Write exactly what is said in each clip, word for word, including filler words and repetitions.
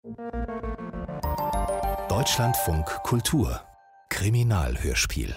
Deutschlandfunk Kultur Kriminalhörspiel.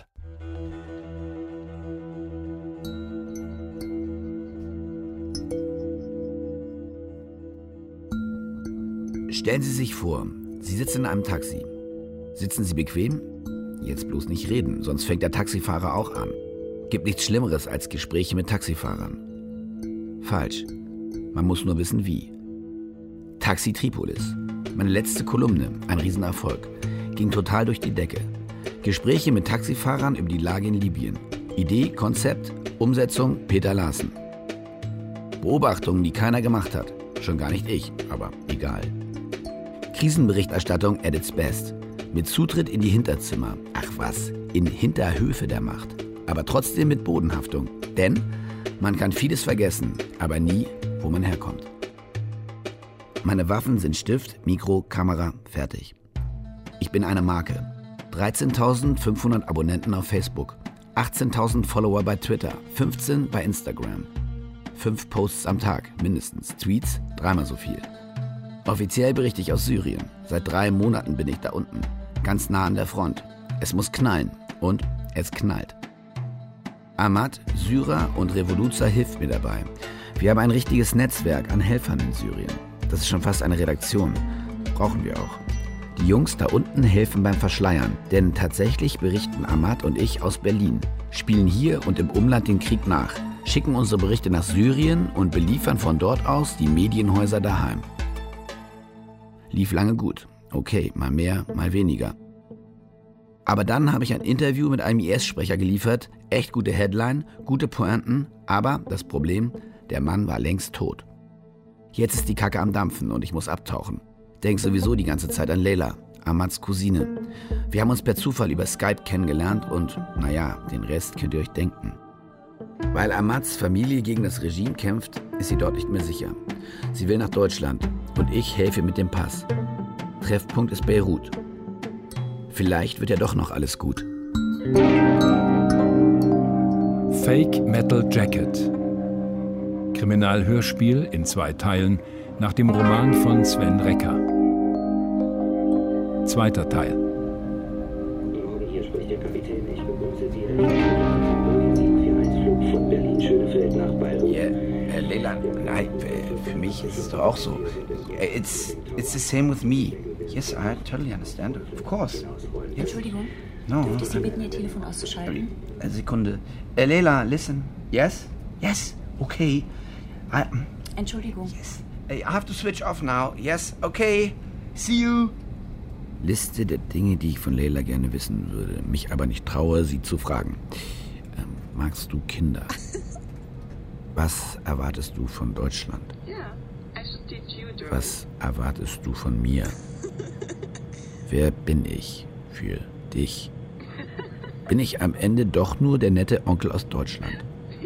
Stellen Sie sich vor, Sie sitzen in einem Taxi. Sitzen Sie bequem? Jetzt bloß nicht reden, sonst fängt der Taxifahrer auch an. Gibt nichts Schlimmeres als Gespräche mit Taxifahrern. Falsch. Man muss nur wissen, wie. Taxi Tripolis. Meine letzte Kolumne, ein Riesenerfolg. Ging total durch die Decke. Gespräche mit Taxifahrern über die Lage in Libyen. Idee, Konzept, Umsetzung, Peter Larsen. Beobachtungen, die keiner gemacht hat. Schon gar nicht ich, aber egal. Krisenberichterstattung at its best. Mit Zutritt in die Hinterzimmer. Ach was, in Hinterhöfe der Macht. Aber trotzdem mit Bodenhaftung. Denn man kann vieles vergessen, aber nie, wo man herkommt. Meine Waffen sind Stift, Mikro, Kamera, fertig. Ich bin eine Marke. dreizehntausendfünfhundert Abonnenten auf Facebook. achtzehntausend Follower bei Twitter. fünfzehn bei Instagram. Fünf Posts am Tag, mindestens. Tweets, dreimal so viel. Offiziell berichte ich aus Syrien. Seit drei Monaten bin ich da unten. Ganz nah an der Front. Es muss knallen. Und es knallt. Ahmad, Syrer und Revoluzer hilft mir dabei. Wir haben ein richtiges Netzwerk an Helfern in Syrien. Das ist schon fast eine Redaktion. Brauchen wir auch. Die Jungs da unten helfen beim Verschleiern. Denn tatsächlich berichten Ahmad und ich aus Berlin. Spielen hier und im Umland den Krieg nach. Schicken unsere Berichte nach Syrien und beliefern von dort aus die Medienhäuser daheim. Lief lange gut. Okay, mal mehr, mal weniger. Aber dann habe ich ein Interview mit einem I S-Sprecher geliefert. Echt gute Headline, gute Pointen. Aber das Problem, der Mann war längst tot. Jetzt ist die Kacke am Dampfen und ich muss abtauchen. Denk sowieso die ganze Zeit an Leila, Ahmads Cousine. Wir haben uns per Zufall über Skype kennengelernt und, naja, den Rest könnt ihr euch denken. Weil Ahmads Familie gegen das Regime kämpft, ist sie dort nicht mehr sicher. Sie will nach Deutschland und ich helfe mit dem Pass. Treffpunkt ist Beirut. Vielleicht wird ja doch noch alles gut. Fake Metal Jacket. Kriminalhörspiel in zwei Teilen nach dem Roman von Sven Recker. Zweiter Teil. Hier spricht der Kapitän. Ich begrüße Sie Boeing sieben vier eins Flug von Berlin-Schönefeld nach Beirut. Ja, yeah, Leila, nein, für mich ist es doch auch so. It's, it's the same with me. Yes, I totally understand. Of course. Yes. Entschuldigung, No, dürfte ich Sie I'm- bitten, Ihr Telefon auszuschalten? Eine Sekunde. Äh, Leila, listen. Yes? Yes, okay. I, Entschuldigung. yes. I have to switch off now. Yes, okay. See you. Liste der Dinge, die ich von Leila gerne wissen würde, mich aber nicht traue, sie zu fragen. Ähm, magst du Kinder? Was erwartest du von Deutschland? Was erwartest du von mir? Wer bin ich für dich? Bin ich am Ende doch nur der nette Onkel aus Deutschland?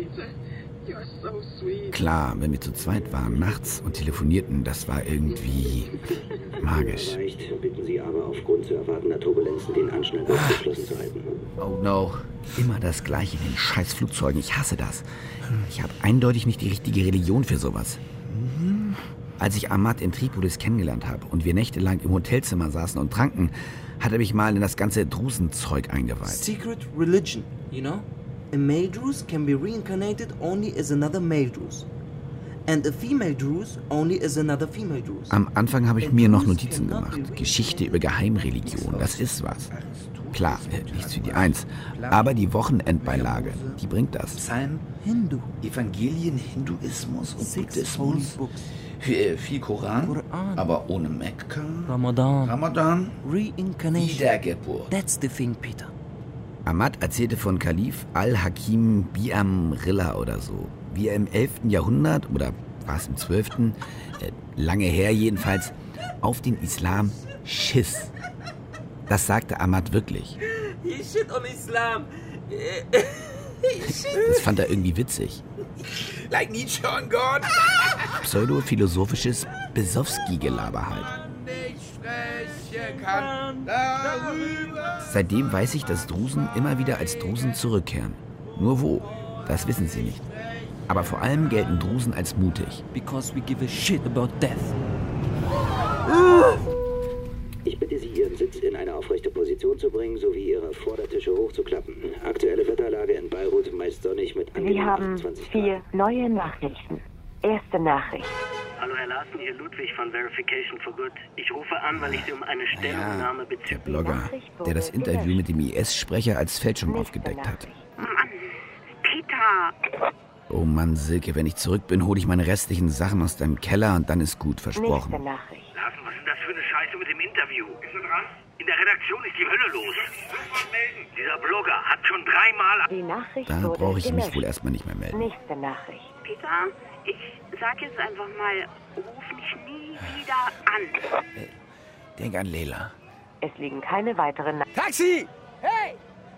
Klar, wenn wir zu zweit waren, nachts und telefonierten, das war irgendwie magisch. Vielleicht bitten Sie aber aufgrund zu erwartender Turbulenzen den Anschnall abgeschlossen zu halten. Oh no. Immer das Gleiche in den scheiß Flugzeugen. Ich hasse das. Ich habe eindeutig nicht die richtige Religion für sowas. Als ich Ahmad in Tripolis kennengelernt habe und wir nächtelang im Hotelzimmer saßen und tranken, hat er mich mal in das ganze Drusenzeug eingeweiht. Secret religion, you know? A male Druze can be reincarnated only as another male Druze. And a female Druze only as another female Druze. Am Anfang habe ich mir noch Notizen gemacht. Geschichte über Geheimreligion, das ist was. Klar, äh, nichts für die Eins. Aber die Wochenendbeilage, die bringt das. Psalm, Hindu. Evangelien, Hinduismus und Six holy books. Viel, viel Koran, Koran. aber ohne Mekka. Ramadan. Ramadan, Reincarnation. Wiedergeburt. That's the thing, Peter. Ahmad erzählte von Kalif al-Hakim Bi'am-Rilla oder so. Wie er im elften Jahrhundert, oder war es im zwölften, äh, lange her jedenfalls, auf den Islam schiss. Das sagte Ahmad wirklich. He shit on Islam. Das fand er irgendwie witzig. Like Nietzsche on God. Pseudophilosophisches Besowski-Gelaber halt. Seitdem weiß ich, dass Drusen immer wieder als Drusen zurückkehren. Nur wo? Das wissen sie nicht. Aber vor allem gelten Drusen als mutig. Because we give a shit about death. Sitz in eine aufrechte Position zu bringen, sowie Ihre Vordertische hochzuklappen. Aktuelle Wetterlage in Beirut meist sonnig mit Sie haben achtundzwanzig vier Grad. neue Nachrichten. Erste Nachricht. Hallo Herr Larsen, hier Ludwig von Verification for Good. Ich rufe an, weil ich Sie um eine Stellungnahme Ja, der bezüglich... Blogger, der das Interview mit dem I S-Sprecher als Fälschung aufgedeckt hat. Mann, Peter! Oh Mann, Silke, wenn ich zurück bin, hole ich meine restlichen Sachen aus deinem Keller und dann ist gut, Nächste versprochen. Nachricht. Larsen, was ist denn das für eine Scheiße mit dem Interview? Ist er dran? In der Redaktion ist die Hölle los. Sofort melden. Dieser Blogger hat schon dreimal... Die Nachricht Da wurde brauche ich mich gelöscht. wohl erstmal nicht mehr melden. Nächste Nachricht. Peter, ich sag jetzt einfach mal, ruf mich nie wieder an. Denk an Leila. Es liegen keine weiteren Nachrichten. Taxi! Hey!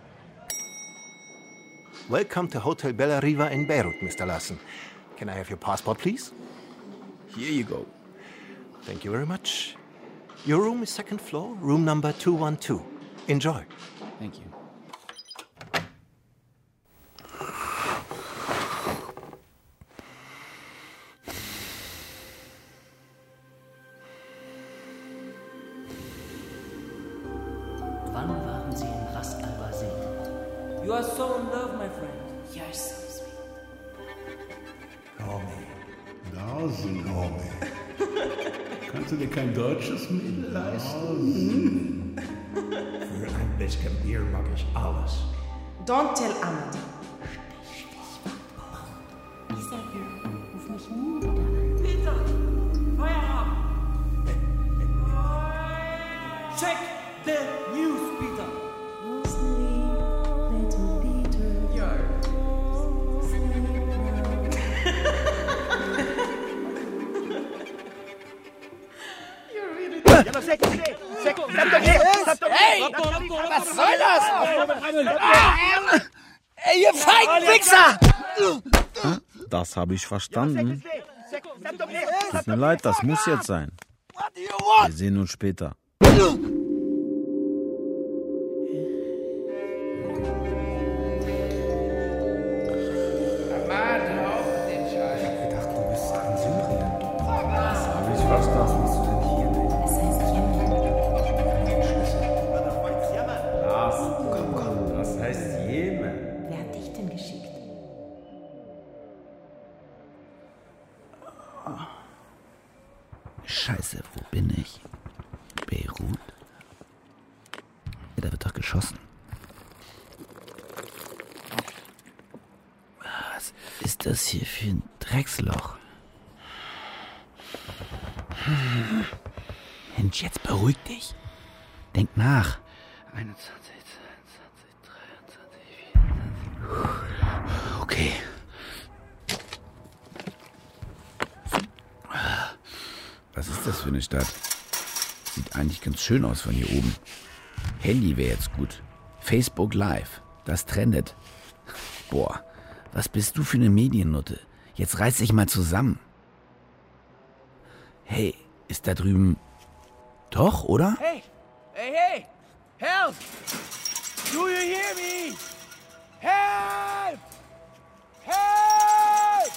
Welcome to Hotel Bella Riva in Beirut, Mister Larsen. Can I have your passport, please? Here you go. Thank you very much. Your room is second floor, room number two one two. Enjoy. Thank you. Wann waren Sie in Ras al-Wazir? You are so in love, my friend. You're so sweet. Romy. Larsen, Romy. Kannst du dir kein deutsches Mittel leisten? Für ein bisschen Bier mag ich alles. Don't tell Anna. Ich sag dir, ruf mich nie wieder an. Peter! Feierabend! Check the news, Peter! Hey! Was soll das? Ey, ihr Feigenwichser! Das habe ich verstanden. Tut mir leid, das muss jetzt sein. Wir sehen uns später. Scheiße, wo bin ich? Beirut? Ja, da wird doch geschossen. Was ist das hier für ein Drecksloch? Mensch, jetzt beruhig dich. Denk nach. einundzwanzig, zweiundzwanzig, dreiundzwanzig, vierundzwanzig. Okay. Was ist das für eine Stadt? Sieht eigentlich ganz schön aus von hier oben. Handy wäre jetzt gut. Facebook Live. Das trendet. Boah, was bist du für eine Mediennutte? Jetzt reiß dich mal zusammen. Hey, ist da drüben... Doch, oder? Hey! Hey, hey! Help! Do you hear me? Help! Help!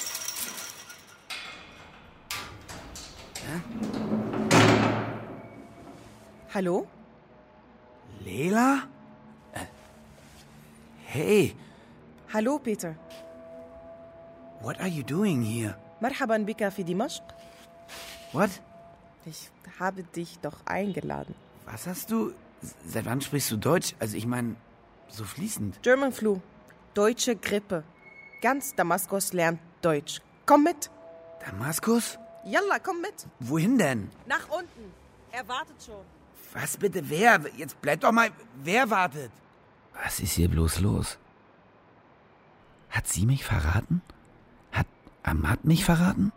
Hallo? Leila? Äh, hey, Hallo, Peter. what are you doing here? مرحبا بك في دمشق. What? Ich habe dich doch eingeladen. Was hast du? S- Seit wann sprichst du Deutsch? Also ich meine, so fließend. German Flu. Deutsche Grippe. Ganz Damaskus lernt Deutsch. Komm mit. Damaskus? Yalla, komm mit. Wohin denn? Nach unten. Er wartet schon. Was bitte, wer? Jetzt bleib doch mal... Wer wartet? Was ist hier bloß los? Hat sie mich verraten? Hat Ahmad mich verraten?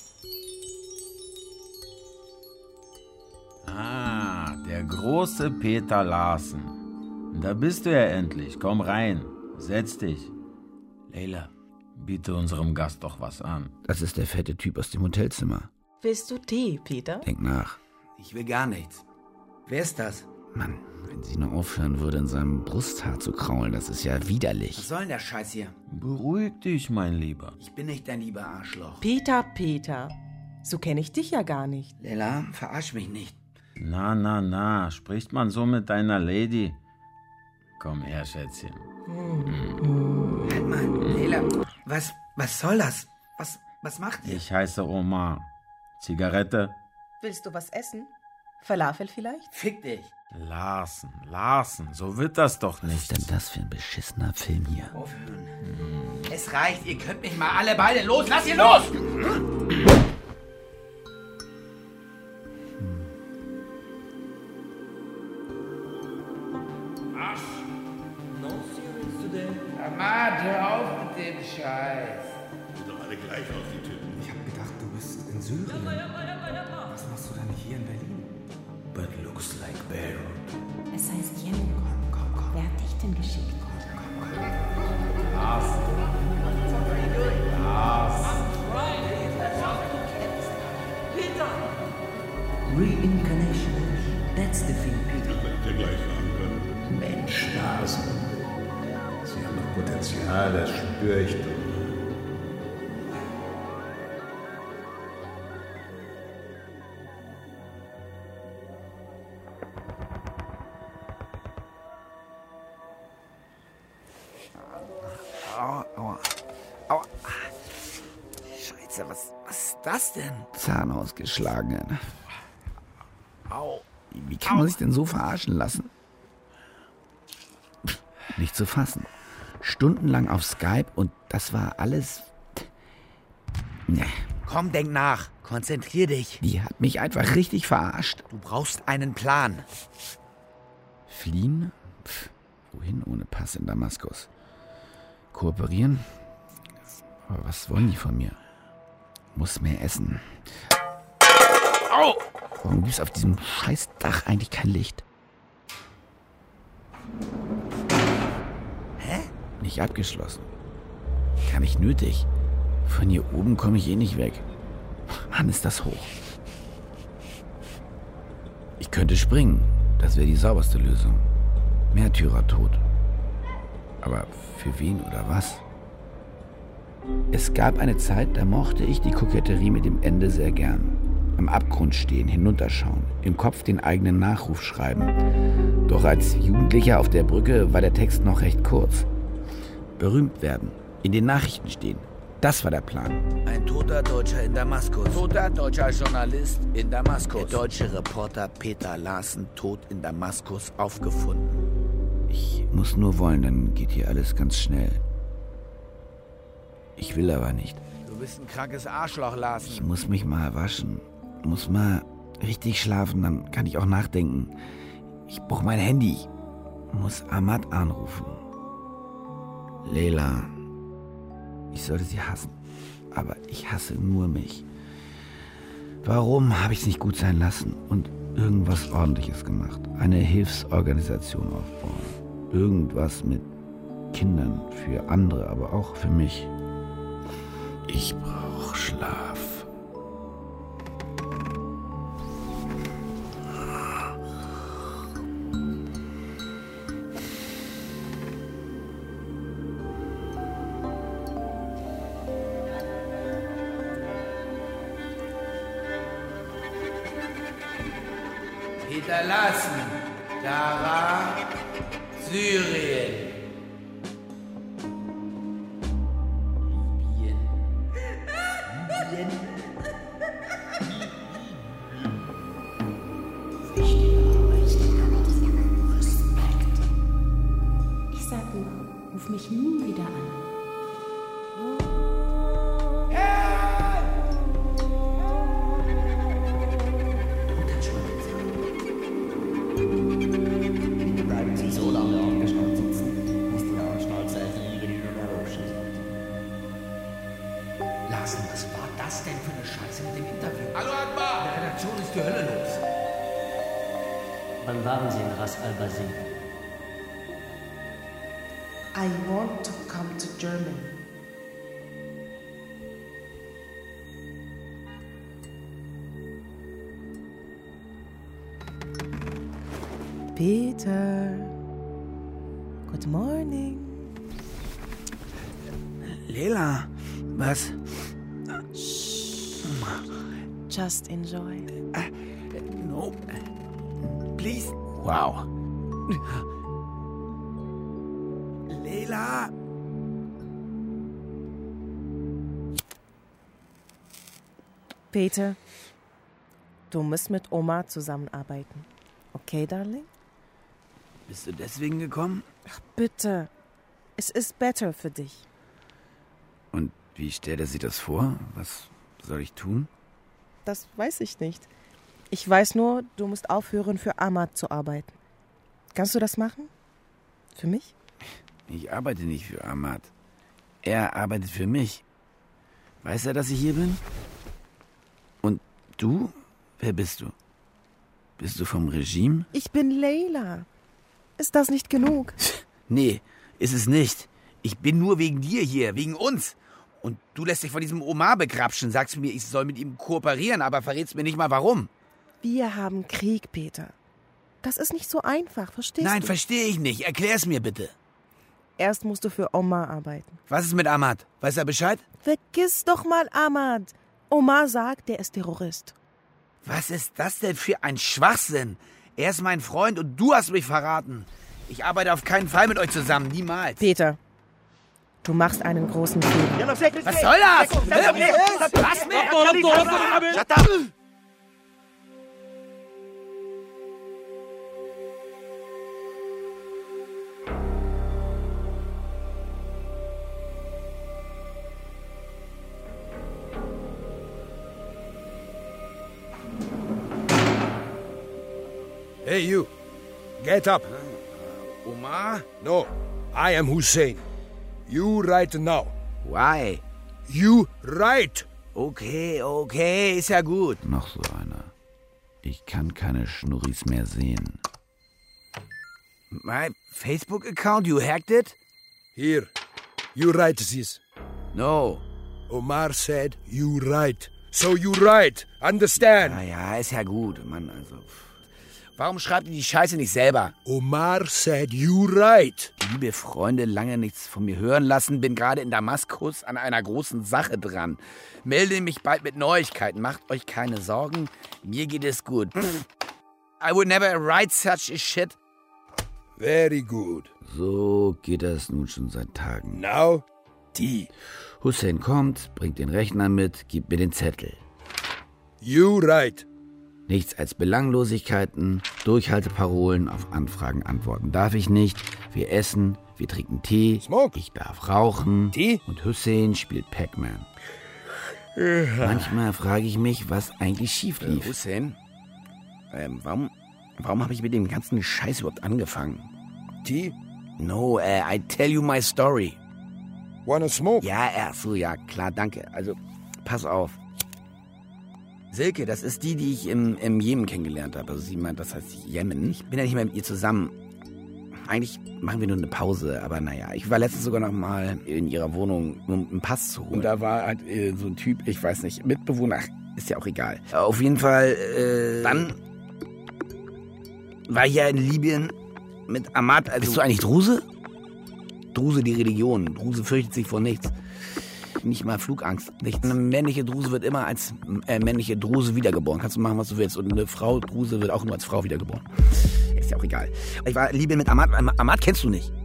Ah, der große Peter Larsen. Da bist du ja endlich. Komm rein. Setz dich. Leila, biete unserem Gast doch was an. Das ist der fette Typ aus dem Hotelzimmer. Willst du Tee, Peter? Denk nach. Ich will gar nichts. Wer ist das? Mann, wenn sie nur aufhören würde, in seinem Brusthaar zu kraulen, das ist ja widerlich. Was soll denn der Scheiß hier? Beruhig dich, mein Lieber. Ich bin nicht dein lieber Arschloch. Peter, Peter. So kenne ich dich ja gar nicht. Leila, verarsch mich nicht. Na, na, na, spricht man so mit deiner Lady? Komm her, Schätzchen. Hm. Halt mal, Leila, was, was soll das? Was, was macht ihr? Ich heiße Omar. Zigarette? Willst du was essen? Falafel vielleicht? Fick dich. Larsen, Larsen, so wird das doch nicht. Was ist denn das für ein beschissener Film hier? Aufhören. Hm. Es reicht, ihr könnt mich mal alle beide los. Lass ihn los! Ahmad, hör auf mit dem Scheiß. Die sehen doch alle gleich aus, die Typen. Ich hab gedacht, du bist in Syrien. Was machst du dann hier in Berlin? But looks like Beirut. Es heißt Yemen. Komm, komm, komm. Wer hat dich denn geschickt? Komm, komm, komm. Lars. Lars. Peter! Reincarnation. That's the thing, Peter. Das hätte ich gleich sagen können. Mensch, Nasen. Sie haben noch Potenzial, das spüre ich doch. Aua, aua, aua. Scheiße, was, was ist das denn? Zahn ausgeschlagen. Au. Wie kann man sich denn so verarschen lassen? Nicht zu fassen. Stundenlang auf Skype und das war alles... Nee. Komm, denk nach. Konzentrier dich. Die hat mich einfach richtig verarscht. Du brauchst einen Plan. Fliehen? Pff, wohin ohne Pass in Damaskus? Kooperieren? Aber was wollen die von mir? Muss mehr essen. Au! Warum gibt's auf diesem scheiß Dach eigentlich kein Licht? Hä? Nicht abgeschlossen. Gar nicht nötig. Von hier oben komme ich eh nicht weg. Mann, ist das hoch. Ich könnte springen. Das wäre die sauberste Lösung. Märtyrertod. Aber für wen oder was? Es gab eine Zeit, da mochte ich die Koketterie mit dem Ende sehr gern. Am Abgrund stehen, hinunterschauen, im Kopf den eigenen Nachruf schreiben. Doch als Jugendlicher auf der Brücke war der Text noch recht kurz. Berühmt werden, in den Nachrichten stehen. Das war der Plan. Ein toter Deutscher in Damaskus. Toter deutscher Journalist in Damaskus. Der deutsche Reporter Peter Larsen tot in Damaskus aufgefunden. Ich muss nur wollen, dann geht hier alles ganz schnell. Ich will aber nicht. Du bist ein krankes Arschloch, Larsen. Ich muss mich mal waschen. Muss mal richtig schlafen, dann kann ich auch nachdenken. Ich brauche mein Handy. Ich muss Ahmad anrufen. Leila. Ich sollte sie hassen. Aber ich hasse nur mich. Warum habe ich es nicht gut sein lassen und irgendwas Ordentliches gemacht? Eine Hilfsorganisation aufbauen. Irgendwas mit Kindern für andere, aber auch für mich. Ich brauche Schlaf. Peter Larsen, Dara, Syrien. Libyen. Libyen. Respekt. Ich sag nur, ruf mich nie wieder an. Wann waren Sie in Ras al-Basir? I want to come to Germany. Peter, good morning. Leila, was? Shh. Just enjoy. Uh, no. please. Wow. Leila. Peter, du musst mit Oma zusammenarbeiten. Okay, Darling? Bist du deswegen gekommen? Ach, bitte. Es ist besser für dich. Und wie stellt er sich das vor? Was soll ich tun? Das weiß ich nicht. Ich weiß nur, du musst aufhören, für Ahmad zu arbeiten. Kannst du das machen? Für mich? Ich arbeite nicht für Ahmad. Er arbeitet für mich. Weiß er, dass ich hier bin? Und du? Wer bist du? Bist du vom Regime? Ich bin Leila. Ist das nicht genug? Nee, ist es nicht. Ich bin nur wegen dir hier, wegen uns. Und du lässt dich von diesem Omar begrapschen, sagst mir, ich soll mit ihm kooperieren, aber verrätst mir nicht mal warum. Wir haben Krieg, Peter. Das ist nicht so einfach, verstehst Nein, du? Nein, verstehe ich nicht. Erklär's mir bitte. Erst musst du für Omar arbeiten. Was ist mit Ahmad? Weiß er Bescheid? Vergiss doch mal Ahmad. Omar sagt, der ist Terrorist. Was ist das denn für ein Schwachsinn? Er ist mein Freund und du hast mich verraten. Ich arbeite auf keinen Fall mit euch zusammen, niemals. Peter, du machst einen großen Fehler. Was soll das? Was mir? Shut up! Hey, you. Get up. Uh, Omar? No, I am Hussein. You write now. Why? You write. Okay, okay, ist ja gut. Noch so einer. Ich kann keine Schnurris mehr sehen. My Facebook account, you hacked it? Here, you write this. No. Omar said you write. So you write. Understand? Ja, ja, ist ja gut, Mann, also... Warum schreibt ihr die Scheiße nicht selber? Omar said you write. Liebe Freunde, lange nichts von mir hören lassen. Bin gerade in Damaskus an einer großen Sache dran. Melde mich bald mit Neuigkeiten. Macht euch keine Sorgen. Mir geht es gut. I would never write such a shit. Very good. So geht das nun schon seit Tagen. Now, T. Hussein kommt, bringt den Rechner mit, gibt mir den Zettel. You write. Nichts als Belanglosigkeiten, Durchhalteparolen, auf Anfragen antworten darf ich nicht. Wir essen, wir trinken Tee, Smoke. Ich darf rauchen Tee? Und Hussein spielt Pac-Man. Manchmal frage ich mich, was eigentlich schief lief. Äh, Hussein, ähm, warum, warum habe ich mit dem ganzen Scheiß überhaupt angefangen? Tee? No, uh, I tell you my story. Wanna smoke? Ja, ach so, ja, klar, danke. Also, pass auf. Silke, das ist die, die ich im, im Jemen kennengelernt habe. Also sie meint, das heißt Jemen. Ich bin ja nicht mehr mit ihr zusammen. Eigentlich machen wir nur eine Pause, aber naja. Ich war letztens sogar noch mal in ihrer Wohnung, um einen Pass zu holen. Und da war halt äh, so ein Typ, ich weiß nicht, Mitbewohner, ach, ist ja auch egal. Auf jeden Fall, äh, dann war ich ja in Libyen mit Ahmad. Also bist du eigentlich Druse? Druse die Religion. Druse fürchtet sich vor nichts. Nicht mal Flugangst. Nicht. Eine männliche Druse wird immer als äh, männliche Druse wiedergeboren. Kannst du machen, was du willst. Und eine Frau Druse wird auch nur als Frau wiedergeboren. Ist ja auch egal. Ich war Libyen mit Ahmad. Ahmad kennst du nicht.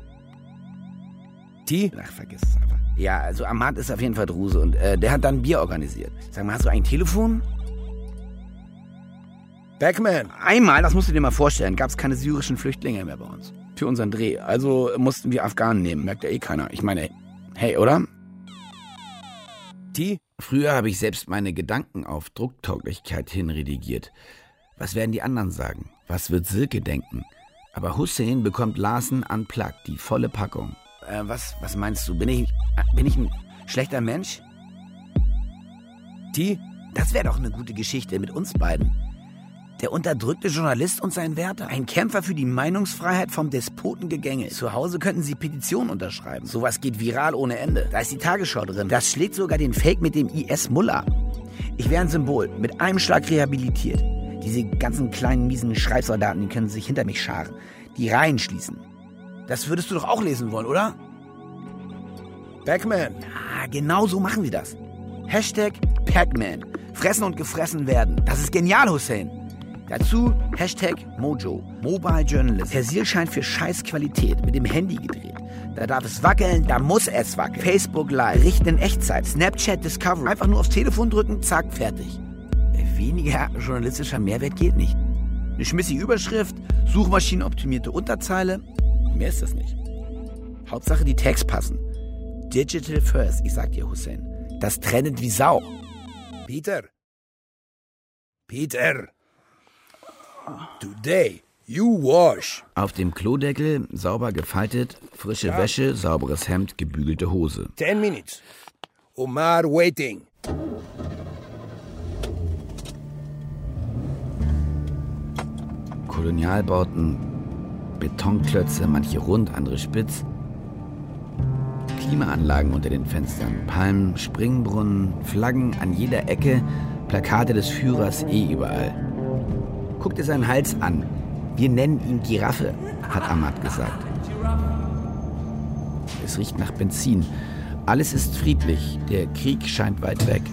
Die? Ach, vergiss es einfach. Ja, also Ahmad ist auf jeden Fall Druse. Und äh, der hat dann Bier organisiert. Sag mal, hast du ein Telefon? Pac-Man. Einmal, das musst du dir mal vorstellen, gab es keine syrischen Flüchtlinge mehr bei uns. Für unseren Dreh. Also mussten wir Afghanen nehmen. Merkt ja eh keiner. Ich meine, hey, oder? Die? Früher habe ich selbst meine Gedanken auf Drucktauglichkeit hinredigiert. Was werden die anderen sagen? Was wird Silke denken? Aber Hussein bekommt Larsen unplugged, die volle Packung. Äh, was, was meinst du? Bin ich, bin ich ein schlechter Mensch? Die? Das wäre doch eine gute Geschichte mit uns beiden. Der unterdrückte Journalist und sein Wärter. Ein Kämpfer für die Meinungsfreiheit vom Despoten gegängelt. Zu Hause könnten sie Petitionen unterschreiben. Sowas geht viral ohne Ende. Da ist die Tagesschau drin. Das schlägt sogar den Fake mit dem I S-Mullah. Ich wäre ein Symbol. Mit einem Schlag rehabilitiert. Diese ganzen kleinen, miesen Schreibsoldaten, die können sich hinter mich scharen. Die Reihen schließen. Das würdest du doch auch lesen wollen, oder? Pac-Man. Ja, genau so machen wir das. Hashtag Pac-Man. Fressen und gefressen werden. Das ist genial, Hussein. Dazu Hashtag Mojo, Mobile Journalist. Persil scheint für Scheißqualität, mit dem Handy gedreht. Da darf es wackeln, da muss es wackeln. Facebook Live, Richten in Echtzeit, Snapchat Discovery. Einfach nur aufs Telefon drücken, zack, fertig. Weniger journalistischer Mehrwert geht nicht. Eine schmissige Überschrift, suchmaschinenoptimierte Unterzeile. Mehr ist das nicht. Hauptsache die Tags passen. Digital first, ich sag dir, Hussein. Das trennt wie Sau. Peter. Peter. Today, you wash. Auf dem Klodeckel, sauber gefaltet, frische ja. Wäsche, sauberes Hemd, gebügelte Hose. Ten minutes. Omar waiting. Kolonialbauten, Betonklötze, manche rund, andere spitz. Klimaanlagen unter den Fenstern, Palmen, Springbrunnen, Flaggen an jeder Ecke, Plakate des Führers eh überall. Guck dir seinen Hals an. Wir nennen ihn Giraffe, hat Ahmad gesagt. Es riecht nach Benzin. Alles ist friedlich. Der Krieg scheint weit weg.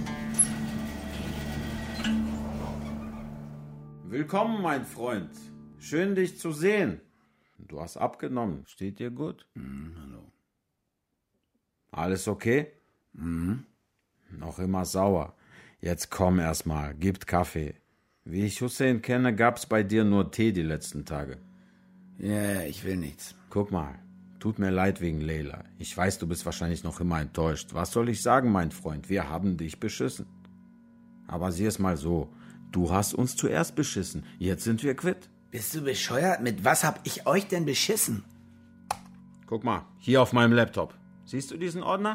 Willkommen, mein Freund. Schön, dich zu sehen. Du hast abgenommen. Steht dir gut? Mhm, hallo. Alles okay? Mhm. Noch immer sauer. Jetzt komm erst mal, gibt Kaffee. Wie ich Hussein kenne, gab's bei dir nur Tee die letzten Tage. Ja, ich will nichts. Guck mal, tut mir leid wegen Leila. Ich weiß, du bist wahrscheinlich noch immer enttäuscht. Was soll ich sagen, mein Freund? Wir haben dich beschissen. Aber sieh es mal so. Du hast uns zuerst beschissen. Jetzt sind wir quitt. Bist du bescheuert? Mit was hab ich euch denn beschissen? Guck mal, hier auf meinem Laptop. Siehst du diesen Ordner?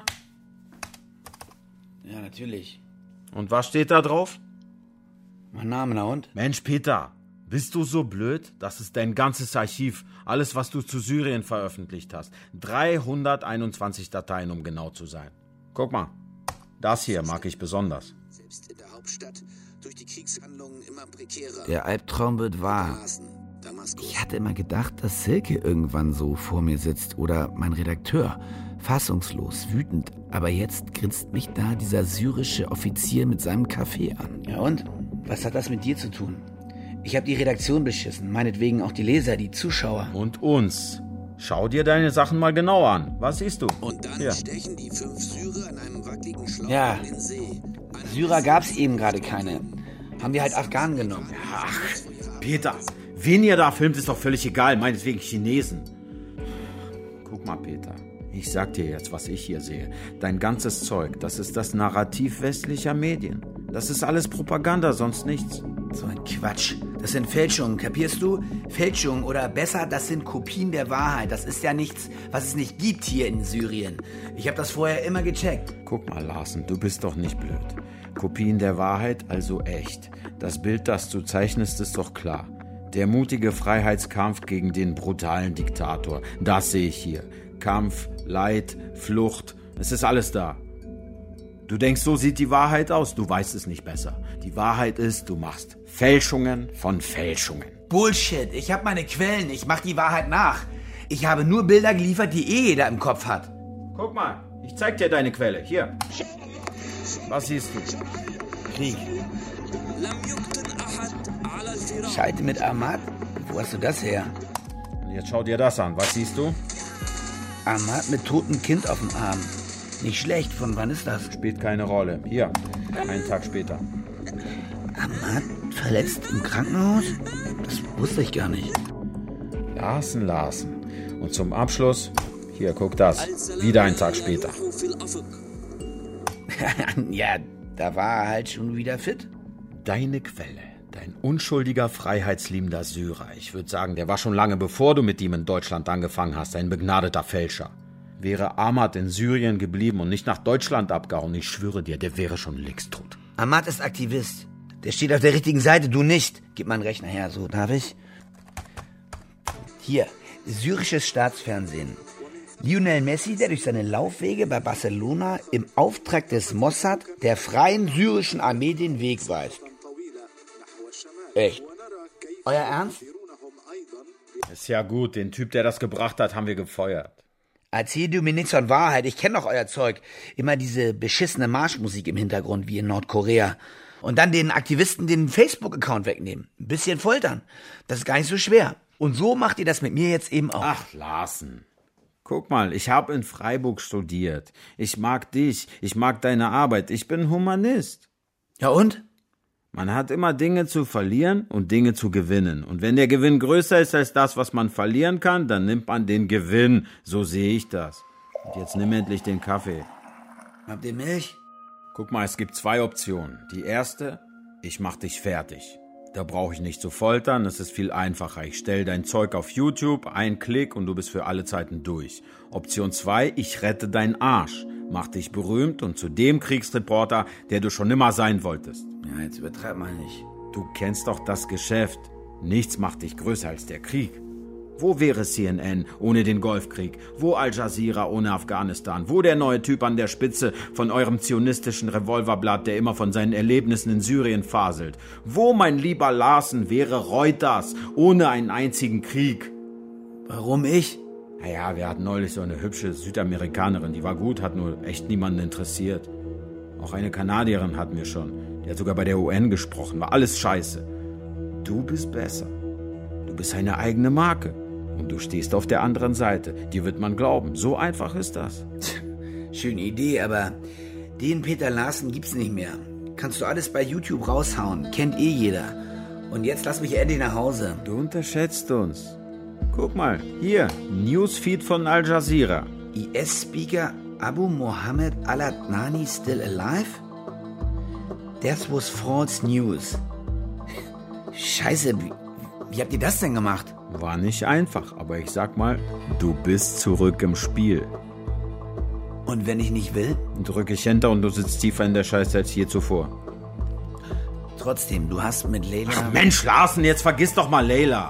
Ja, natürlich. Und was steht da drauf? Mein Name, na und? Mensch, Peter, bist du so blöd? Das ist dein ganzes Archiv. Alles, was du zu Syrien veröffentlicht hast. dreihunderteinundzwanzig Dateien, um genau zu sein. Guck mal, das hier mag ich besonders. Selbst in der Hauptstadt durch die Kriegshandlungen immer prekärer. Der Albtraum wird wahr. Ich hatte immer gedacht, dass Silke irgendwann so vor mir sitzt oder mein Redakteur. Fassungslos, wütend. Aber jetzt grinst mich da dieser syrische Offizier mit seinem Kaffee an. Ja und? Was hat das mit dir zu tun? Ich habe die Redaktion beschissen, meinetwegen auch die Leser, die Zuschauer. Und uns. Schau dir deine Sachen mal genau an. Was siehst du? Und dann ja. stechen die fünf Syrer an einem wackeligen Schlauch ja. in den See. Syrer gab's eben gerade keine. Haben wir halt Afghanen genommen. Ach, Peter, wen ihr da filmt, ist doch völlig egal. Meinetwegen Chinesen. Guck mal, Peter. Ich sag dir jetzt, was ich hier sehe. Dein ganzes Zeug, das ist das Narrativ westlicher Medien. Das ist alles Propaganda, sonst nichts. So ein Quatsch. Das sind Fälschungen, kapierst du? Fälschungen oder besser, das sind Kopien der Wahrheit. Das ist ja nichts, was es nicht gibt hier in Syrien. Ich habe das vorher immer gecheckt. Guck mal, Larsen, du bist doch nicht blöd. Kopien der Wahrheit, also echt. Das Bild, das du zeichnest, ist doch klar. Der mutige Freiheitskampf gegen den brutalen Diktator. Das sehe ich hier. Kampf, Leid, Flucht, es ist alles da. Du denkst, so sieht die Wahrheit aus, du weißt es nicht besser. Die Wahrheit ist, du machst Fälschungen von Fälschungen. Bullshit, ich habe meine Quellen, ich mach die Wahrheit nach. Ich habe nur Bilder geliefert, die eh jeder im Kopf hat. Guck mal, ich zeig dir deine Quelle, hier. Was siehst du? Krieg. Scheite mit Ahmad? Wo hast du das her? Und jetzt schau dir das an, was siehst du? Ahmad mit totem Kind auf dem Arm. Nicht schlecht, von wann ist das? Spielt keine Rolle. Hier, einen Tag später. Ahmad verletzt im Krankenhaus? Das wusste ich gar nicht. Larsen, Larsen. Und zum Abschluss, hier, guck das. Wieder einen Tag später. Ja, da war er halt schon wieder fit. Deine Quelle. Dein unschuldiger, freiheitsliebender Syrer. Ich würde sagen, der war schon lange bevor du mit ihm in Deutschland angefangen hast, ein begnadeter Fälscher. Wäre Ahmad in Syrien geblieben und nicht nach Deutschland abgehauen, ich schwöre dir, der wäre schon längst tot. Ahmad ist Aktivist. Der steht auf der richtigen Seite, du nicht. Gib meinen Rechner her, so, darf ich? Hier, syrisches Staatsfernsehen. Lionel Messi, der durch seine Laufwege bei Barcelona im Auftrag des Mossad der freien syrischen Armee den Weg weist. Echt? Euer Ernst? Ist ja gut, den Typ, der das gebracht hat, haben wir gefeuert. Erzähl du mir nichts von Wahrheit, ich kenne doch euer Zeug. Immer diese beschissene Marschmusik im Hintergrund, wie in Nordkorea. Und dann den Aktivisten den Facebook-Account wegnehmen. Ein bisschen foltern. Das ist gar nicht so schwer. Und so macht ihr das mit mir jetzt eben auch. Ach, Larsen. Guck mal, ich habe in Freiburg studiert. Ich mag dich, ich mag deine Arbeit. Ich bin Humanist. Ja und? Man hat immer Dinge zu verlieren und Dinge zu gewinnen. Und wenn der Gewinn größer ist als das, was man verlieren kann, dann nimmt man den Gewinn. So sehe ich das. Und jetzt nimm endlich den Kaffee. Habt ihr Milch? Guck mal, es gibt zwei Optionen. Die erste, ich mach dich fertig. Da brauche ich nicht zu foltern, es ist viel einfacher. Ich stelle dein Zeug auf YouTube, ein Klick und du bist für alle Zeiten durch. Option zwei, ich rette deinen Arsch. Mach dich berühmt und zu dem Kriegsreporter, der du schon immer sein wolltest. Ja, jetzt übertreib mal nicht. Du kennst doch das Geschäft. Nichts macht dich größer als der Krieg. Wo wäre C N N ohne den Golfkrieg? Wo Al Jazeera ohne Afghanistan? Wo der neue Typ an der Spitze von eurem zionistischen Revolverblatt, der immer von seinen Erlebnissen in Syrien faselt? Wo, mein lieber Larsen, wäre Reuters ohne einen einzigen Krieg? Warum ich? Naja, wir hatten neulich so eine hübsche Südamerikanerin, die war gut, hat nur echt niemanden interessiert. Auch eine Kanadierin hatten wir schon. Die hat sogar bei der U N gesprochen, war alles scheiße. Du bist besser. Du bist eine eigene Marke. Und du stehst auf der anderen Seite. Dir wird man glauben. So einfach ist das. Schöne Idee, aber den Peter Larsen gibt's nicht mehr. Kannst du alles bei YouTube raushauen. Kennt eh jeder. Und jetzt lass mich endlich nach Hause. Du unterschätzt uns. Guck mal, hier, Newsfeed von Al Jazeera. I S-Speaker Abu Mohammed Al-Adnani still alive? That was false news. Scheiße, wie, wie habt ihr das denn gemacht? War nicht einfach, aber ich sag mal, du bist zurück im Spiel. Und wenn ich nicht will? Drück ich Enter und du sitzt tiefer in der Scheiße als je zuvor. Trotzdem, du hast mit Leila... Ach Mensch, Larsen, jetzt vergiss doch mal Leila.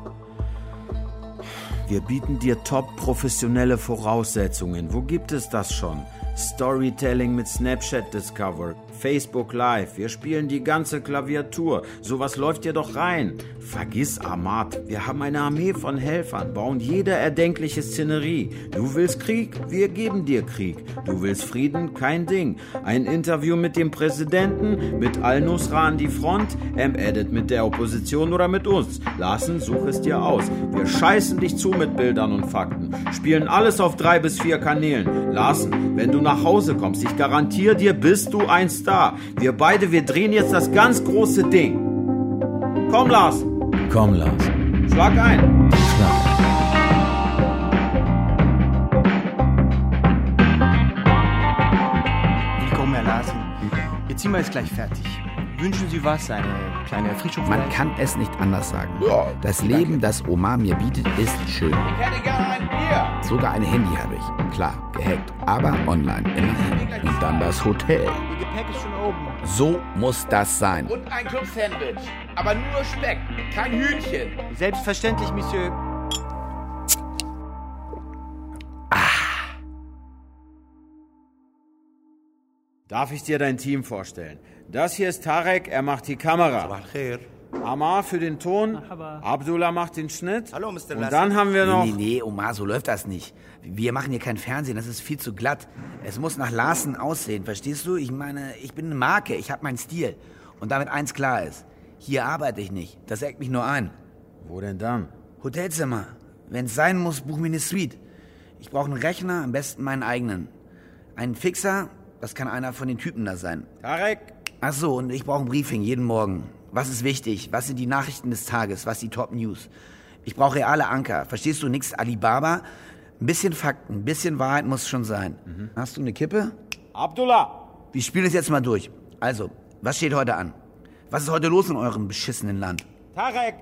Wir bieten dir top professionelle Voraussetzungen. Wo gibt es das schon? Storytelling mit Snapchat Discover, Facebook Live, wir spielen die ganze Klaviatur. Sowas läuft dir doch rein. Vergiss Ahmad, wir haben eine Armee von Helfern, bauen jede erdenkliche Szenerie. Du willst Krieg? Wir geben dir Krieg. Du willst Frieden? Kein Ding. Ein Interview mit dem Präsidenten, mit Al-Nusra an die Front, M-Edit mit der Opposition oder mit uns. Larsen, such es dir aus. Wir scheißen dich zu mit Bildern und Fakten. Spielen alles auf drei bis vier Kanälen. Larsen, wenn du nach Hause kommst, ich garantiere dir, bist du ein Star. Wir beide, wir drehen jetzt das ganz große Ding. Komm, Lars. Komm, Lars. Schlag ein. Schlag. Willkommen, Herr Larsen. Ihr Zimmer ist gleich fertig. Wünschen Sie was? Eine kleine Erfrischung? Man kann es nicht anders sagen. Das Leben, das Omar mir bietet, ist schön. Ich hätte gerne ein Bier. Sogar ein Handy habe ich. Klar, gehackt, aber online, immerhin. Und dann das Hotel. Ihr Gepäck ist schon oben. So muss das sein. Und ein Club-Sandwich. Aber nur Speck, kein Hühnchen. Selbstverständlich, Monsieur. Darf ich dir dein Team vorstellen? Das hier ist Tarek, er macht die Kamera. Amar für den Ton, Abdullah macht den Schnitt. Hallo, Mister Und dann haben wir noch... Nee, nee, nee, Omar, so läuft das nicht. Wir machen hier kein Fernsehen, das ist viel zu glatt. Es muss nach Larsen aussehen, verstehst du? Ich meine, ich bin eine Marke, ich habe meinen Stil. Und damit eins klar ist, hier arbeite ich nicht, das eckt mich nur ein. Wo denn dann? Hotelzimmer. Wenn es sein muss, buch mir eine Suite. Ich brauche einen Rechner, am besten meinen eigenen. Einen Fixer, das kann einer von den Typen da sein. Tarek! Ach so, und ich brauche ein Briefing jeden Morgen. Was ist wichtig? Was sind die Nachrichten des Tages? Was die Top News? Ich brauche reale Anker. Verstehst du, nix Alibaba? Ein bisschen Fakten, ein bisschen Wahrheit muss schon sein. Mhm. Hast du eine Kippe? Abdullah! Wir spielen es jetzt mal durch. Also, was steht heute an? Was ist heute los in eurem beschissenen Land? Tarek!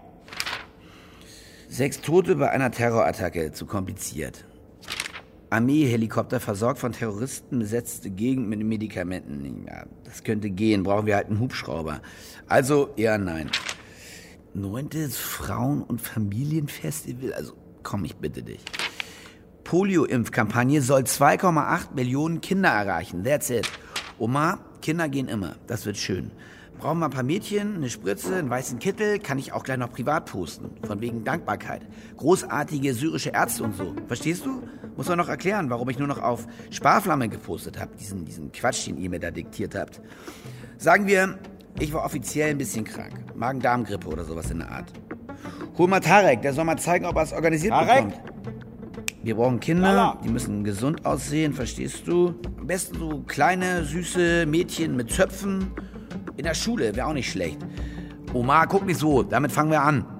Sechs Tote bei einer Terrorattacke. Zu kompliziert. Armeehelikopter versorgt von Terroristen besetzte Gegend mit Medikamenten. Ja, das könnte gehen, brauchen wir halt einen Hubschrauber. Also eher nein. Neuntes Frauen- und Familienfestival, also komm, ich bitte dich. Polio-Impfkampagne soll zwei Komma acht Millionen Kinder erreichen, that's it. Oma, Kinder gehen immer, das wird schön. Brauchen wir ein paar Mädchen, eine Spritze, einen weißen Kittel, kann ich auch gleich noch privat posten. Von wegen Dankbarkeit. Großartige syrische Ärzte und so. Verstehst du? Muss man noch erklären, warum ich nur noch auf Sparflamme gepostet habe. Diesen, diesen Quatsch, den ihr mir da diktiert habt. Sagen wir Ich war offiziell ein bisschen krank. Magen-Darm-Grippe oder sowas in der Art. Hol mal Tarek, der soll mal zeigen, ob er es organisiert Tarek? bekommt. Wir brauchen Kinder, Lala. die müssen gesund aussehen, verstehst du? Am besten so kleine, süße Mädchen mit Zöpfen. In der Schule wäre auch nicht schlecht. Omar, guck nicht so, damit fangen wir an.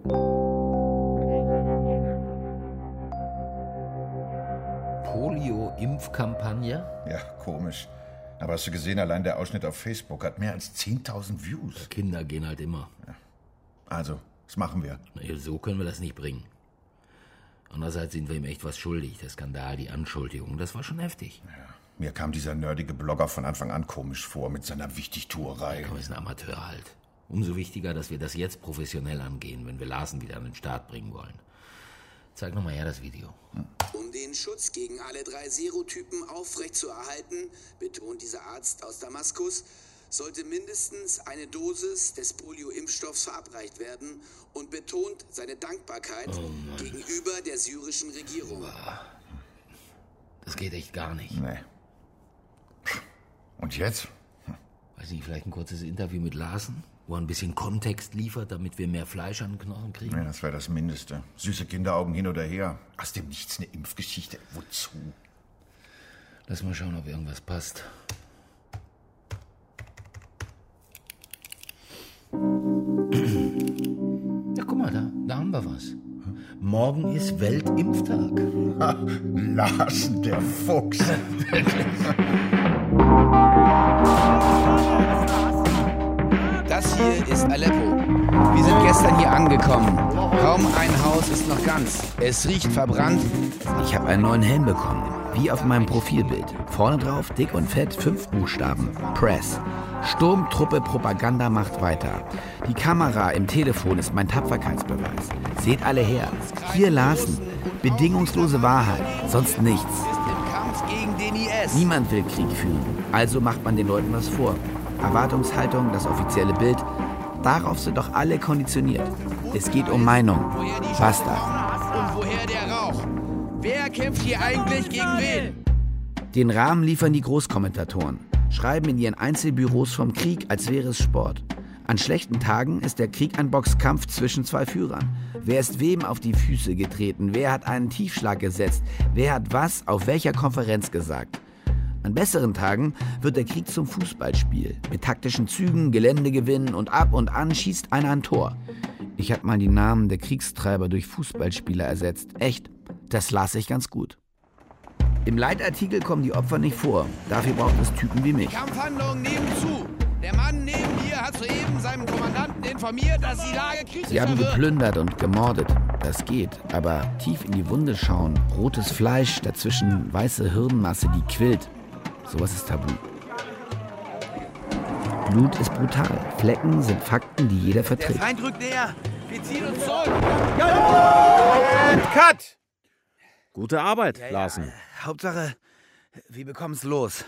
Polio-Impfkampagne? Ja, komisch. Aber hast du gesehen, allein der Ausschnitt auf Facebook hat mehr als zehntausend Views. Kinder gehen halt immer. Ja. Also, was machen wir? Na ja, so können wir das nicht bringen. Andererseits sind wir ihm echt was schuldig. Der Skandal, die Anschuldigung, das war schon heftig. Ja. Mir kam dieser nerdige Blogger von Anfang an komisch vor mit seiner Wichtigtuerei. Ja, komm, ist ein Amateur halt. Umso wichtiger, dass wir das jetzt professionell angehen, wenn wir Larsen wieder an den Start bringen wollen. Zeig noch mal her das Video. Hm. Um den Schutz gegen alle drei Serotypen aufrechtzuerhalten, betont dieser Arzt aus Damaskus, sollte mindestens eine Dosis des Polio-Impfstoffs verabreicht werden und betont seine Dankbarkeit oh gegenüber der syrischen Regierung. Das geht echt gar nicht. Nee. Und jetzt? Hm. Weiß nicht, vielleicht ein kurzes Interview mit Larsen, wo er ein bisschen Kontext liefert, damit wir mehr Fleisch an den Knochen kriegen? Ja, das wäre das Mindeste. Süße Kinderaugen hin oder her. Aus dem Nichts eine Impfgeschichte. Wozu? Lass mal schauen, ob irgendwas passt. Ja, guck mal, da, da haben wir was. Morgen ist Weltimpftag. Ha, Larsen, der Fuchs. Das hier ist Aleppo. Wir sind gestern hier angekommen. Kaum ein Haus ist noch ganz. Es riecht verbrannt. Ich habe einen neuen Helm bekommen. Wie auf meinem Profilbild. Vorne drauf, dick und fett, fünf Buchstaben. Press. Sturmtruppe Propaganda macht weiter. Die Kamera im Telefon ist mein Tapferkeitsbeweis. Seht alle her. Hier Larsen. Bedingungslose Wahrheit. Sonst nichts. Im Kampf gegen den I S. Niemand will Krieg führen. Also macht man den Leuten was vor. Erwartungshaltung, das offizielle Bild. Darauf sind doch alle konditioniert. Es geht um Meinung. Basta. Und woher der Rauch? Wer kämpft hier eigentlich gegen wen? Den Rahmen liefern die Großkommentatoren. Schreiben in ihren Einzelbüros vom Krieg, als wäre es Sport. An schlechten Tagen ist der Krieg ein Boxkampf zwischen zwei Führern. Wer ist wem auf die Füße getreten? Wer hat einen Tiefschlag gesetzt? Wer hat was auf welcher Konferenz gesagt? An besseren Tagen wird der Krieg zum Fußballspiel. Mit taktischen Zügen, Geländegewinnen und ab und an schießt einer ein Tor. Ich habe mal die Namen der Kriegstreiber durch Fußballspieler ersetzt. Echt, das las ich ganz gut. Im Leitartikel kommen die Opfer nicht vor. Dafür braucht es Typen wie mich. Kampfhandlungen nehmen zu. Der Mann neben dir hat soeben seinem Kommandanten informiert, dass die Lage kritischer Sie haben wird. geplündert und gemordet. Das geht. Aber tief in die Wunde schauen, rotes Fleisch, dazwischen weiße Hirnmasse, die quillt. Sowas ist tabu. Blut ist brutal. Flecken sind Fakten, die jeder Der vertritt. Feind rückt näher. Wir ziehen uns zurück. Cut! Gute Arbeit, Ja, ja. Larsen. Hauptsache, wir bekommen's los.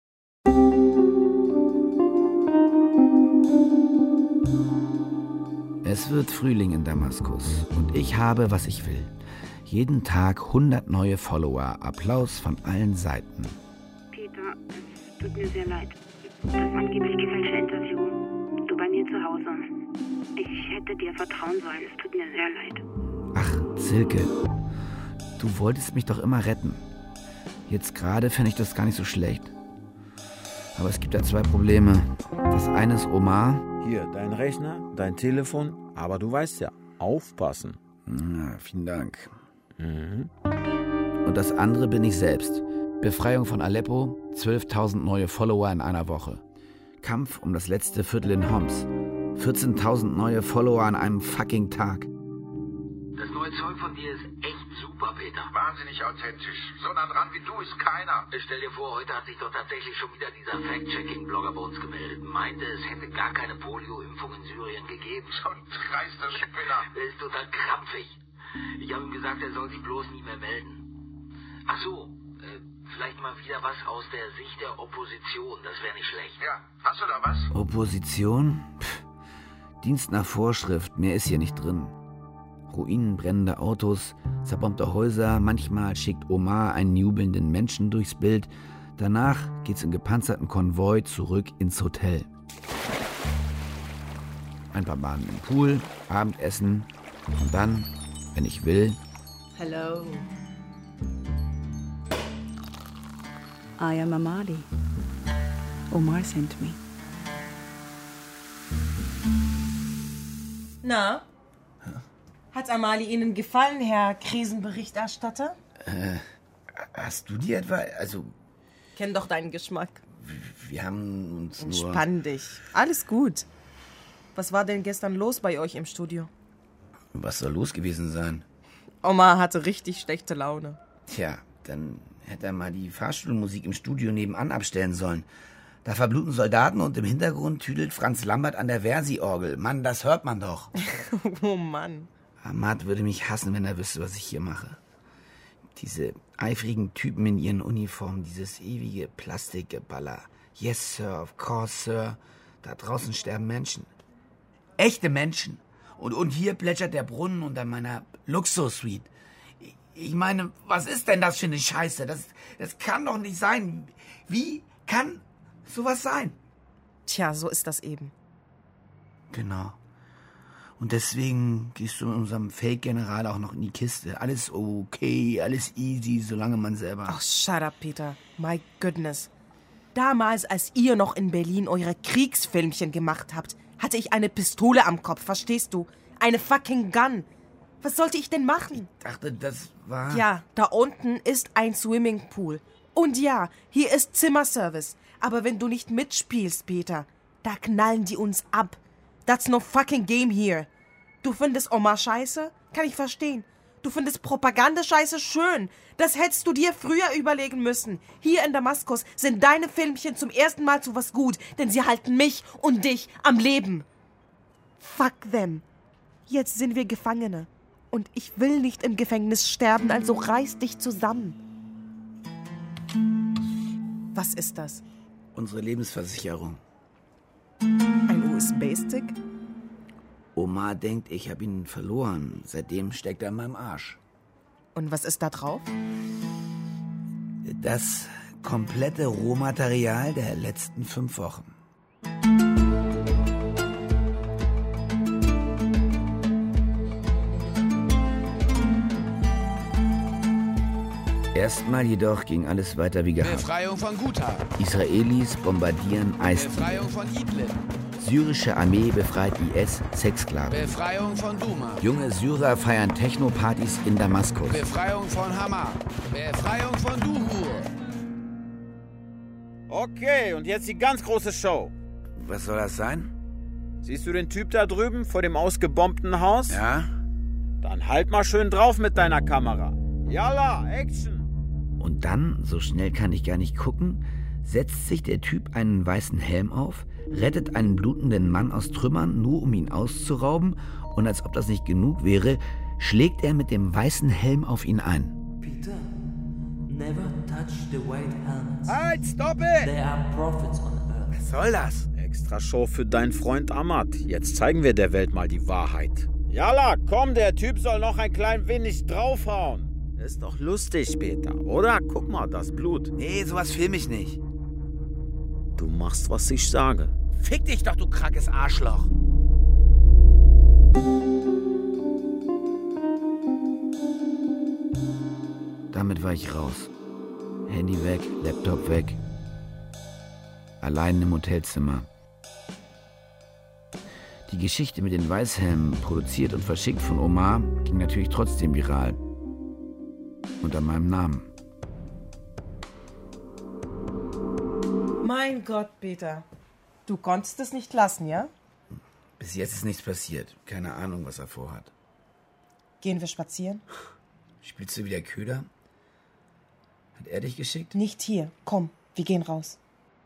Es wird Frühling in Damaskus und ich habe, was ich will. Jeden Tag hundert neue Follower, Applaus von allen Seiten. Peter, es tut mir sehr leid. Das angeblich gefälschte Interview. Du bei mir zu Hause. Ich hätte dir vertrauen sollen. Es tut mir sehr leid. Ach, Silke, du wolltest mich doch immer retten. Jetzt gerade fände ich das gar nicht so schlecht. Aber es gibt da zwei Probleme. Das eine ist Omar. Hier, dein Rechner, dein Telefon, aber du weißt ja, aufpassen. Ja, vielen Dank. Mhm. Und das andere bin ich selbst. Befreiung von Aleppo, zwölftausend neue Follower in einer Woche. Kampf um das letzte Viertel in Homs. vierzehntausend neue Follower an einem fucking Tag. Das neue Zeug von dir ist echt super, Peter. Wahnsinnig authentisch. So nah dran wie du ist keiner. Stell dir vor, heute hat sich doch tatsächlich schon wieder dieser Fact-Checking-Blogger bei uns gemeldet. Meinte, es hätte gar keine Polio-Impfung in Syrien gegeben. So ein dreister Spinner. Er ist total krampfig. Ich habe ihm gesagt, er soll sich bloß nie mehr melden. Ach so, äh, vielleicht mal wieder was aus der Sicht der Opposition. Das wäre nicht schlecht. Ja, hast du da was? Opposition? Pff, Dienst nach Vorschrift, mehr ist hier nicht drin. Ruinen, brennende Autos, zerbombte Häuser, manchmal schickt Omar einen jubelnden Menschen durchs Bild. Danach geht's im gepanzerten Konvoi zurück ins Hotel. ein paar Bahnen im Pool, Abendessen und dann, wenn ich will... Hello. I am Amadi. Omar sent me. Na? Hat Amali Ihnen gefallen, Herr Krisenberichterstatter? Äh, hast du die etwa... Also... Kenn doch deinen Geschmack. Wir haben uns nur... Entspann dich. Alles gut. Was war denn gestern los bei euch im Studio? Was soll los gewesen sein? Omar hatte richtig schlechte Laune. Tja, dann hätte er mal die Fahrstuhlmusik im Studio nebenan abstellen sollen. Da verbluten Soldaten und im Hintergrund tüdelt Franz Lambert an der Versi-Orgel. Mann, das hört man doch. Oh Mann. Ahmad würde mich hassen, wenn er wüsste, was ich hier mache. Diese eifrigen Typen in ihren Uniformen, dieses ewige Plastikgeballer. Yes, Sir, of course, Sir. Da draußen sterben Menschen. Echte Menschen. Und, und hier plätschert der Brunnen unter meiner Luxus-Suite. Ich, ich meine, was ist denn das für eine Scheiße? Das, das kann doch nicht sein. Wie kann sowas sein? Tja, so ist das eben. Genau. Und deswegen gehst du mit unserem Fake-General auch noch in die Kiste. Alles okay, alles easy, solange man selber... Ach, shut up, Peter. My goodness. Damals, als ihr noch in Berlin eure Kriegsfilmchen gemacht habt, hatte ich eine Pistole am Kopf, verstehst du? Eine fucking Gun. Was sollte ich denn machen? Ich dachte, das war... Ja, da unten ist ein Swimmingpool. Und ja, hier ist Zimmerservice. Aber wenn du nicht mitspielst, Peter, da knallen die uns ab. That's no fucking game here. Du findest Omar scheiße? Kann ich verstehen. Du findest Propaganda scheiße schön. Das hättest du dir früher überlegen müssen. Hier in Damaskus sind deine Filmchen zum ersten Mal zu was gut, denn sie halten mich und dich am Leben. Fuck them. Jetzt sind wir Gefangene. Und ich will nicht im Gefängnis sterben, also reiß dich zusammen. Was ist das? Unsere Lebensversicherung. Ein U S B-Stick? Omar denkt, ich habe ihn verloren. Seitdem steckt er in meinem Arsch. Und was ist da drauf? Das komplette Rohmaterial der letzten fünf Wochen. Erstmal jedoch ging alles weiter wie gehabt. Befreiung von Ghouta. Israelis bombardieren Eis. Befreiung von Idlib. Syrische Armee befreit I S-Sexsklaven. Befreiung von Duma. Junge Syrer feiern Techno-Partys in Damaskus. Befreiung von Hama. Befreiung von Duhur. Okay, und jetzt die ganz große Show. Was soll das sein? Siehst du den Typ da drüben vor dem ausgebombten Haus? Ja. Dann halt mal schön drauf mit deiner Kamera. Yalla, Action! Und dann, so schnell kann ich gar nicht gucken, setzt sich der Typ einen weißen Helm auf, rettet einen blutenden Mann aus Trümmern, nur um ihn auszurauben, und als ob das nicht genug wäre, schlägt er mit dem weißen Helm auf ihn ein. Peter, never touch the white helmets. Halt, stop it! They are prophets on earth. Was soll das? Extra Show für deinen Freund Ahmad. Jetzt zeigen wir der Welt mal die Wahrheit. Yalla, komm, der Typ soll noch ein klein wenig draufhauen. Ist doch lustig, Peter, oder? Guck mal, das Blut. Nee, sowas film ich nicht. Du machst, was ich sage. Fick dich doch, du krankes Arschloch. Damit war ich raus. Handy weg, Laptop weg. Allein im Hotelzimmer. Die Geschichte mit den Weißhelmen, produziert und verschickt von Omar, ging natürlich trotzdem viral. Unter meinem Namen. Mein Gott, Peter. Du konntest es nicht lassen, ja? Bis jetzt ist nichts passiert. Keine Ahnung, was er vorhat. Gehen wir spazieren? Spielst du wieder Köder? Hat er dich geschickt? Nicht hier. Komm, wir gehen raus.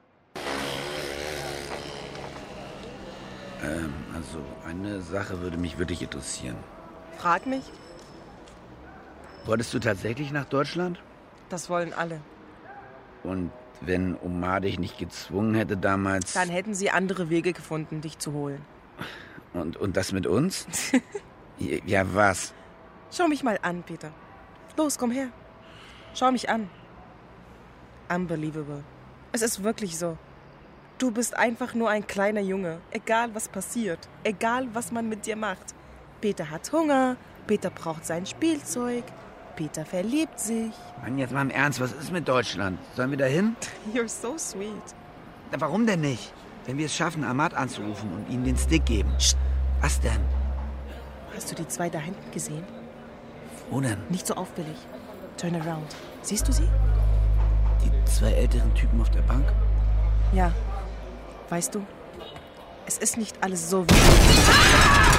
Ähm, also eine Sache würde mich wirklich interessieren. Frag mich. Wolltest du tatsächlich nach Deutschland? Das wollen alle. Und wenn Omar dich nicht gezwungen hätte damals... Dann hätten sie andere Wege gefunden, dich zu holen. Und, und das mit uns? Ja, was? Schau mich mal an, Peter. Los, komm her. Schau mich an. Unbelievable. Es ist wirklich so. Du bist einfach nur ein kleiner Junge. Egal, was passiert. Egal, was man mit dir macht. Peter hat Hunger. Peter braucht sein Spielzeug. Peter verliebt sich. Mann, jetzt mal im Ernst, was ist mit Deutschland? Sollen wir da hin? You're so sweet. Na, warum denn nicht? Wenn wir es schaffen, Ahmad anzurufen und ihm den Stick geben. Psst. Was denn? Hast du die zwei da hinten gesehen? Wo denn? Nicht so auffällig. Turn around. Siehst du sie? Die zwei älteren Typen auf der Bank? Ja. Weißt du, es ist nicht alles so wie...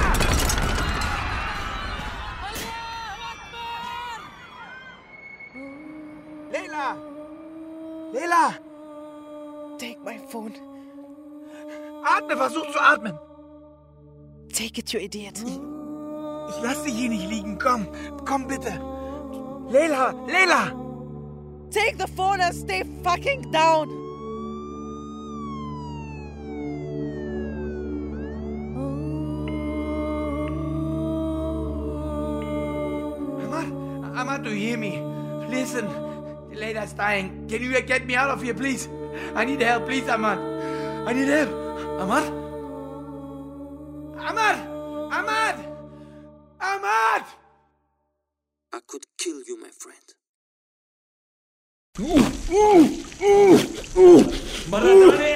Leila! Leila! Take my phone. Atme, versuch zu atmen. Take it, you idiot. Ich lass dich hier nicht liegen. Komm, komm bitte. Leila, Leila! Take the phone and stay fucking down. Ahmad, Ahmad, do you hear me? Listen, Leila's dying. Can you get me out of here, please? I need help, please, Ahmad. I need help. Ahmad? Ahmad! Ahmad! Ahmad! I could kill you, my friend. Uh, uh, uh, uh. Maradone!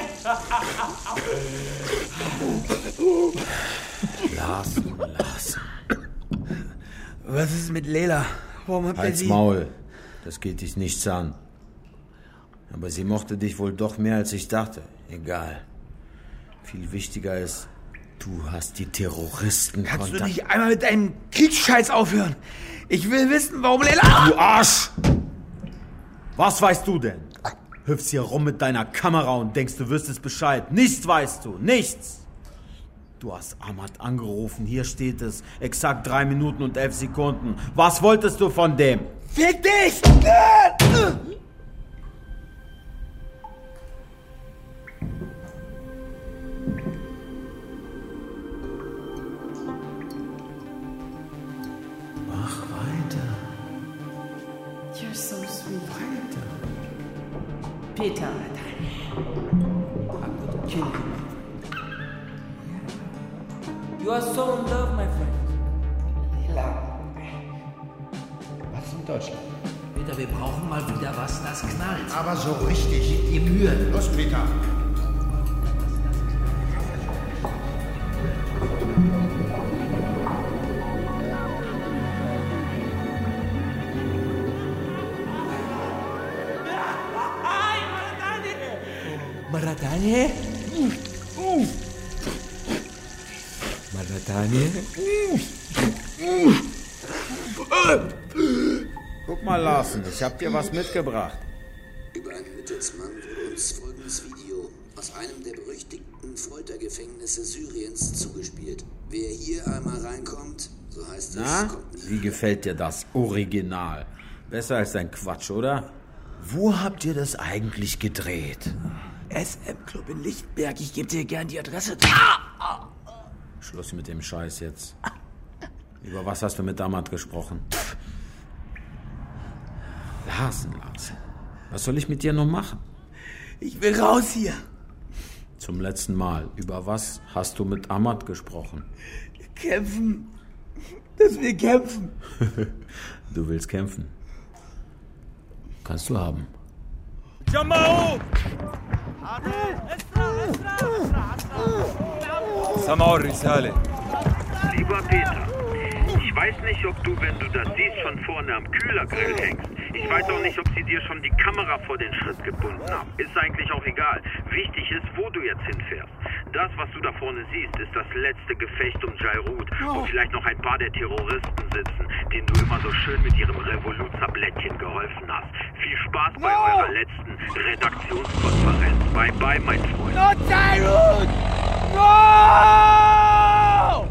Larsen, Larsen. Was ist mit Leila? Warum habt ihr Halt's sie... Maul. Das geht dich nichts an. Aber sie mochte dich wohl doch mehr, als ich dachte. Egal. Viel wichtiger ist, du hast die Terroristen Kannst Kontakt. du nicht einmal mit deinem Kriegsscheiß aufhören? Ich will wissen, warum Leila... Du Arsch! Was weißt du denn? Hüpfst hier rum mit deiner Kamera und denkst, du wüsstest Bescheid. Nichts weißt du, nichts! Du hast Ahmad angerufen, hier steht es. Exakt drei Minuten und elf Sekunden. Was wolltest du von dem? Fick dich! Mach weiter. You're so sweet. Weiter. Peter. I could kill you. You are so in love, my friend. Leila. Was ist in Deutschland? Peter, wir brauchen mal wieder was, das knallt. Aber so richtig. Gib dir Mühe. Los, Peter. Maradane? Uh, uh. Maradane? Guck mal, Larsen, ich hab dir was mitgebracht. Über einen Mittelsmann wurde uns folgendes Video aus einem der berüchtigten Foltergefängnisse Syriens zugespielt. Wer hier einmal reinkommt, so heißt es, Na, kommt nie wie gefällt dir das Original? Besser als dein Quatsch, oder? Wo habt ihr das eigentlich gedreht? S M Club in Lichtenberg, ich gebe dir gern die Adresse. Schluss mit dem Scheiß jetzt. Über was hast du mit Ahmad gesprochen? Larsen, Larsen. Was soll ich mit dir noch machen? Ich will raus hier. Zum letzten Mal. Über was hast du mit Ahmad gesprochen? Kämpfen. Dass wir kämpfen. Du willst kämpfen. Kannst du haben. Jamao! Samar Risale. Lieber Peter, ich weiß nicht, ob du, wenn du das siehst, schon vorne am Kühlergrill hängst. Ich weiß auch nicht, ob sie dir schon die Kamera vor den Schritt gebunden haben. Ist eigentlich auch egal. Wichtig ist, wo du jetzt hinfährst. Das, was du da vorne siehst, ist das letzte Gefecht um Jairut, wo vielleicht noch ein paar der Terroristen sitzen, denen du immer so schön mit ihrem Revolut-Tablettchen geholfen hast. Viel Spaß bei no. eurer letzten Redaktionskonferenz. Bye bye, mein Freund. Not Jairut! No!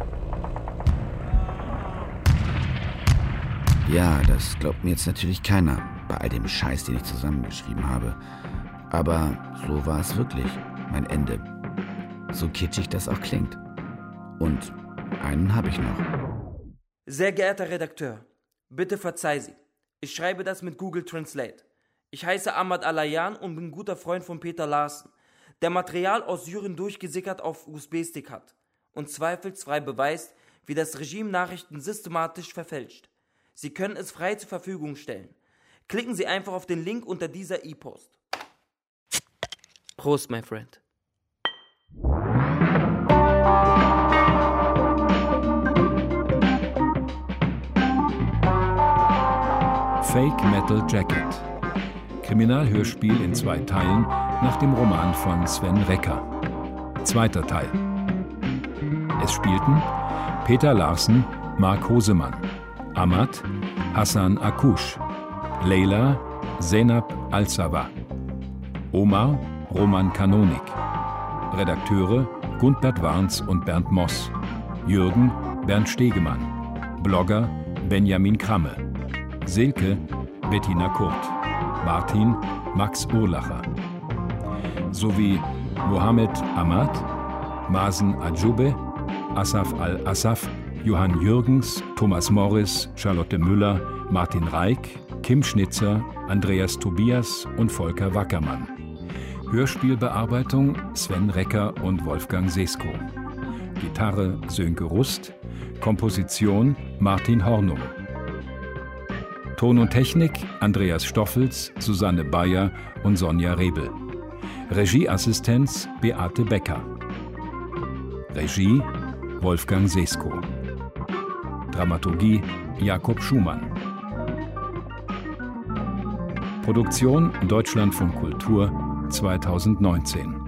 Ja, das glaubt mir jetzt natürlich keiner, bei all dem Scheiß, den ich zusammengeschrieben habe. Aber so war es wirklich, mein Ende. So kitschig das auch klingt. Und einen habe ich noch. Sehr geehrter Redakteur, bitte verzeih Sie. Ich schreibe das mit Google Translate. Ich heiße Ahmad Alayan und bin guter Freund von Peter Larsen. der Material aus Syrien durchgesickert auf U S B-Stick hat und zweifelsfrei beweist, wie das Regime Nachrichten systematisch verfälscht. Sie können es frei zur Verfügung stellen. Klicken Sie einfach auf den Link unter dieser E-Post. Prost, my friend. Fake Metal Jacket. Kriminalhörspiel in zwei Teilen nach dem Roman von Sven Recker. Zweiter Teil. Es spielten Peter Larsen, Mark Hosemann, Ahmad, Hassan Akush, Leila, Zeynab Al-Sawa, Omar, Roman Kanonik, Redakteure Gundbert Warns und Bernd Moss, Jürgen, Bernd Stegemann, Blogger Benjamin Kramme, Silke, Bettina Kurt, Martin, Max Urlacher, sowie Mohammed Ahmad, Masen Adjube, Asaf Al-Assaf, Johann Jürgens, Thomas Morris, Charlotte Müller, Martin Reik, Kim Schnitzer, Andreas Tobias und Volker Wackermann. Hörspielbearbeitung Sven Recker und Wolfgang Sesko. Gitarre Sönke Rust, Komposition Martin Hornung. Ton und Technik Andreas Stoffels, Susanne Bayer und Sonja Rebel. Regieassistenz Beate Becker. Regie Wolfgang Sesko. Dramaturgie Jakob Schumann. Produktion Deutschlandfunk Kultur zweitausendneunzehn.